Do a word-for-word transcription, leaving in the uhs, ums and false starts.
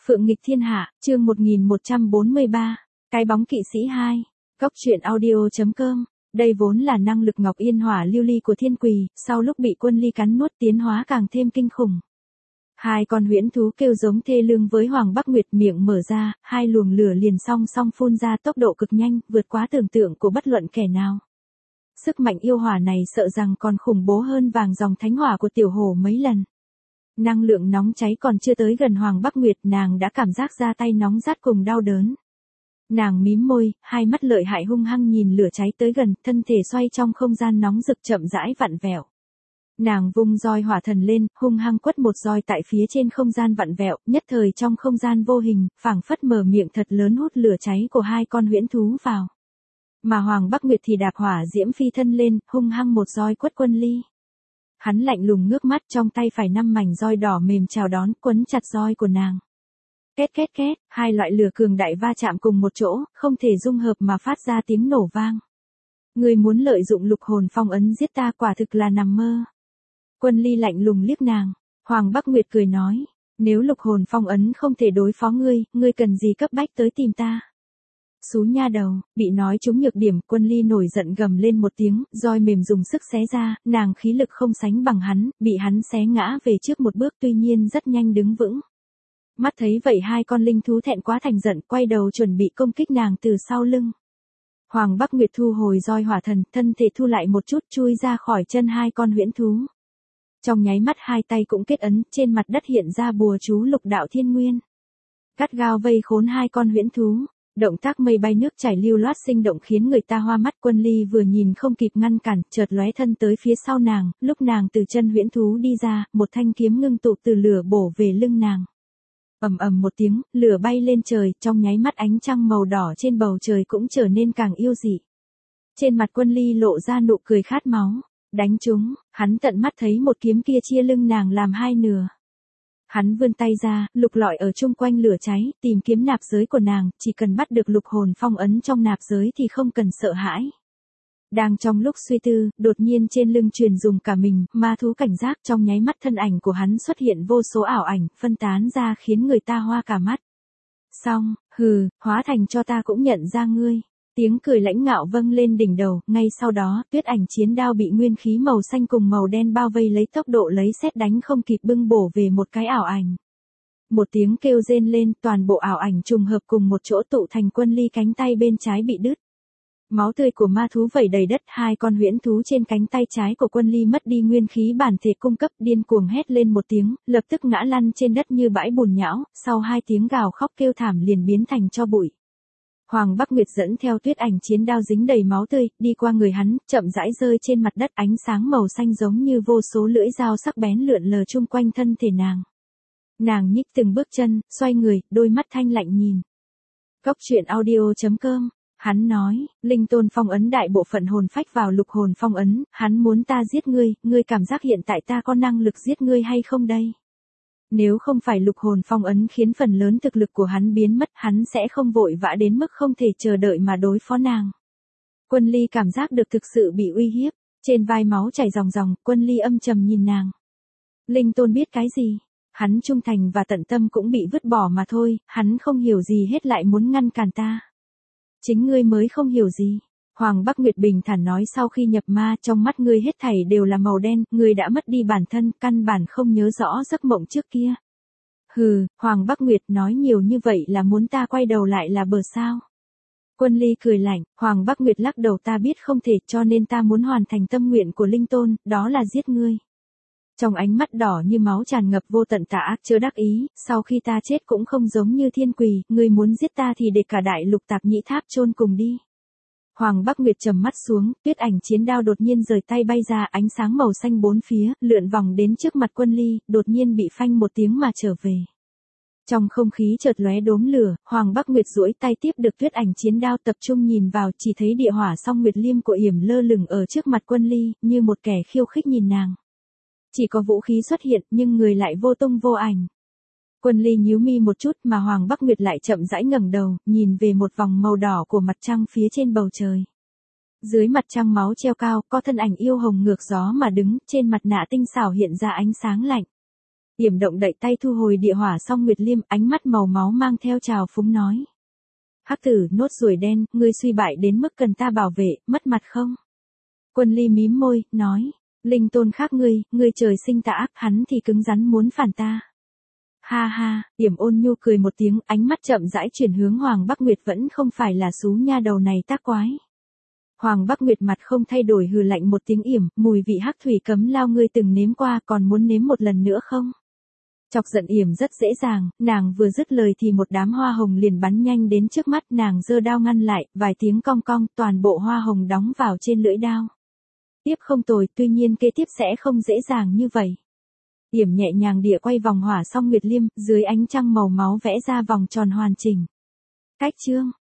Phượng nghịch thiên hạ, chương một nghìn một trăm bốn mươi ba, cái bóng kỵ sĩ hai, góc truyện audio.com. Đây vốn là năng lực ngọc yên hỏa lưu ly của thiên quỳ, sau lúc bị quân ly cắn nuốt tiến hóa càng thêm kinh khủng. Hai con huyễn thú kêu giống thê lương với Hoàng Bắc Nguyệt, miệng mở ra, hai luồng lửa liền song song phun ra tốc độ cực nhanh, vượt quá tưởng tượng của bất luận kẻ nào. Sức mạnh yêu hỏa này sợ rằng còn khủng bố hơn vàng dòng thánh hỏa của tiểu hổ mấy lần. Năng lượng nóng cháy còn chưa tới gần Hoàng Bắc Nguyệt, nàng đã cảm giác ra tay nóng rát cùng đau đớn. Nàng mím môi, hai mắt lợi hại hung hăng nhìn lửa cháy tới gần, thân thể xoay trong không gian nóng rực chậm rãi vặn vẹo. Nàng vung roi hỏa thần lên, hung hăng quất một roi tại phía trên không gian vặn vẹo, nhất thời trong không gian vô hình, phảng phất mở miệng thật lớn hút lửa cháy của hai con huyễn thú vào. Mà Hoàng Bắc Nguyệt thì đạp hỏa diễm phi thân lên, hung hăng một roi quất quân ly. Hắn lạnh lùng ngước mắt, trong tay phải năm mảnh roi đỏ mềm chào đón, quấn chặt roi của nàng. Két két két, hai loại lửa cường đại va chạm cùng một chỗ, không thể dung hợp mà phát ra tiếng nổ vang. Người muốn lợi dụng lục hồn phong ấn giết ta quả thực là nằm mơ. Quân ly lạnh lùng liếc nàng. Hoàng Bắc Nguyệt cười nói, nếu lục hồn phong ấn không thể đối phó ngươi, ngươi cần gì cấp bách tới tìm ta. Xú nha đầu, bị nói trúng nhược điểm, quân ly nổi giận gầm lên một tiếng, roi mềm dùng sức xé ra, nàng khí lực không sánh bằng hắn, bị hắn xé ngã về trước một bước, tuy nhiên rất nhanh đứng vững. Mắt thấy vậy hai con linh thú thẹn quá thành giận, quay đầu chuẩn bị công kích nàng từ sau lưng. Hoàng Bắc Nguyệt thu hồi roi hỏa thần, thân thể thu lại một chút, chui ra khỏi chân hai con huyễn thú. Trong nháy mắt hai tay cũng kết ấn, trên mặt đất hiện ra bùa chú lục đạo thiên nguyên. Gắt gao vây khốn hai con huyễn thú. Động tác mây bay nước chảy lưu loát sinh động khiến người ta hoa mắt. Quân ly vừa nhìn không kịp ngăn cản, chợt lóe thân tới phía sau nàng, lúc nàng từ chân huyễn thú đi ra, một thanh kiếm ngưng tụ từ lửa bổ về lưng nàng. Ầm ầm một tiếng, lửa bay lên trời, trong nháy mắt ánh trăng màu đỏ trên bầu trời cũng trở nên càng yêu dị. Trên mặt quân ly lộ ra nụ cười khát máu, đánh trúng, hắn tận mắt thấy một kiếm kia chia lưng nàng làm hai nửa. Hắn vươn tay ra, lục lọi ở chung quanh lửa cháy, tìm kiếm nạp giới của nàng, chỉ cần bắt được lục hồn phong ấn trong nạp giới thì không cần sợ hãi. Đang trong lúc suy tư, đột nhiên trên lưng truyền dùng cả mình, ma thú cảnh giác, trong nháy mắt thân ảnh của hắn xuất hiện vô số ảo ảnh, phân tán ra khiến người ta hoa cả mắt. Xong, hừ, hóa thành cho ta cũng nhận ra ngươi. Tiếng cười lãnh ngạo vâng lên đỉnh đầu, ngay sau đó, tuyết ảnh chiến đao bị nguyên khí màu xanh cùng màu đen bao vây lấy tốc độ lấy sét đánh không kịp bưng bổ về một cái ảo ảnh. Một tiếng kêu rên lên, toàn bộ ảo ảnh trùng hợp cùng một chỗ tụ thành quân ly cánh tay bên trái bị đứt. Máu tươi của ma thú vẩy đầy đất, hai con huyễn thú trên cánh tay trái của quân ly mất đi nguyên khí bản thể cung cấp, điên cuồng hét lên một tiếng, lập tức ngã lăn trên đất như bãi bùn nhão, sau hai tiếng gào khóc kêu thảm liền biến thành tro bụi. Hoàng Bắc Nguyệt dẫn theo tuyết ảnh chiến đao dính đầy máu tươi, đi qua người hắn, chậm rãi rơi trên mặt đất, ánh sáng màu xanh giống như vô số lưỡi dao sắc bén lượn lờ chung quanh thân thể nàng. Nàng nhích từng bước chân, xoay người, đôi mắt thanh lạnh nhìn. Góc truyện audio.com, hắn nói, linh tôn phong ấn đại bộ phận hồn phách vào lục hồn phong ấn, hắn muốn ta giết ngươi, ngươi cảm giác hiện tại ta có năng lực giết ngươi hay không đây? Nếu không phải lục hồn phong ấn khiến phần lớn thực lực của hắn biến mất, hắn sẽ không vội vã đến mức không thể chờ đợi mà đối phó nàng. Quân ly cảm giác được thực sự bị uy hiếp, trên vai máu chảy ròng ròng, quân ly âm trầm nhìn nàng. Linh tôn biết cái gì? Hắn trung thành và tận tâm cũng bị vứt bỏ mà thôi, hắn không hiểu gì hết lại muốn ngăn cản ta. Chính ngươi mới không hiểu gì. Hoàng Bắc Nguyệt bình thản nói, sau khi nhập ma, trong mắt ngươi hết thảy đều là màu đen, ngươi đã mất đi bản thân, căn bản không nhớ rõ giấc mộng trước kia. Hừ, Hoàng Bắc Nguyệt nói nhiều như vậy là muốn ta quay đầu lại là bờ sao? Quân ly cười lạnh, Hoàng Bắc Nguyệt lắc đầu, ta biết không thể, cho nên ta muốn hoàn thành tâm nguyện của linh tôn, đó là giết ngươi. Trong ánh mắt đỏ như máu tràn ngập vô tận tà ác chứa đắc ý, sau khi ta chết cũng không giống như thiên quỳ, ngươi muốn giết ta thì để cả đại lục tạp nhĩ tháp chôn cùng đi. Hoàng Bắc Nguyệt trầm mắt xuống, tuyết ảnh chiến đao đột nhiên rời tay bay ra, ánh sáng màu xanh bốn phía, lượn vòng đến trước mặt quân ly, đột nhiên bị phanh một tiếng mà trở về. Trong không khí chợt lóe đốm lửa, Hoàng Bắc Nguyệt duỗi tay tiếp được tuyết ảnh chiến đao, tập trung nhìn vào, chỉ thấy địa hỏa song nguyệt liêm của yểm lơ lửng ở trước mặt quân ly, như một kẻ khiêu khích nhìn nàng. Chỉ có vũ khí xuất hiện, nhưng người lại vô tung vô ảnh. Quân ly nhíu mi một chút, mà Hoàng Bắc Nguyệt lại chậm rãi ngẩng đầu, nhìn về một vòng màu đỏ của mặt trăng phía trên bầu trời. Dưới mặt trăng máu treo cao, có thân ảnh yêu hồng ngược gió mà đứng, trên mặt nạ tinh xảo hiện ra ánh sáng lạnh. Yểm động đậy tay thu hồi địa hỏa xong Nguyệt Liêm, ánh mắt màu máu mang theo trào phúng nói. Hắc tử, nốt ruồi đen, ngươi suy bại đến mức cần ta bảo vệ, mất mặt không? Quân Ly mím môi, nói. Linh tôn khác ngươi, ngươi trời sinh tà ác, hắn thì cứng rắn muốn phản ta. Ha ha, Yểm ôn nhu cười một tiếng, ánh mắt chậm rãi chuyển hướng Hoàng Bắc Nguyệt, vẫn không phải là xú nha đầu này tác quái. Hoàng Bắc Nguyệt mặt không thay đổi hừ lạnh một tiếng. Yểm, mùi vị hắc thủy cấm lao ngươi từng nếm qua, còn muốn nếm một lần nữa không? Chọc giận Yểm rất dễ dàng, nàng vừa dứt lời thì một đám hoa hồng liền bắn nhanh đến trước mắt, nàng giơ đao ngăn lại, vài tiếng cong cong, toàn bộ hoa hồng đóng vào trên lưỡi đao. Tiếp không tồi, tuy nhiên kế tiếp sẽ không dễ dàng như vậy. Yểm nhẹ nhàng địa quay vòng hỏa xong Nguyệt Liêm, dưới ánh trăng màu máu vẽ ra vòng tròn hoàn chỉnh. Cách chương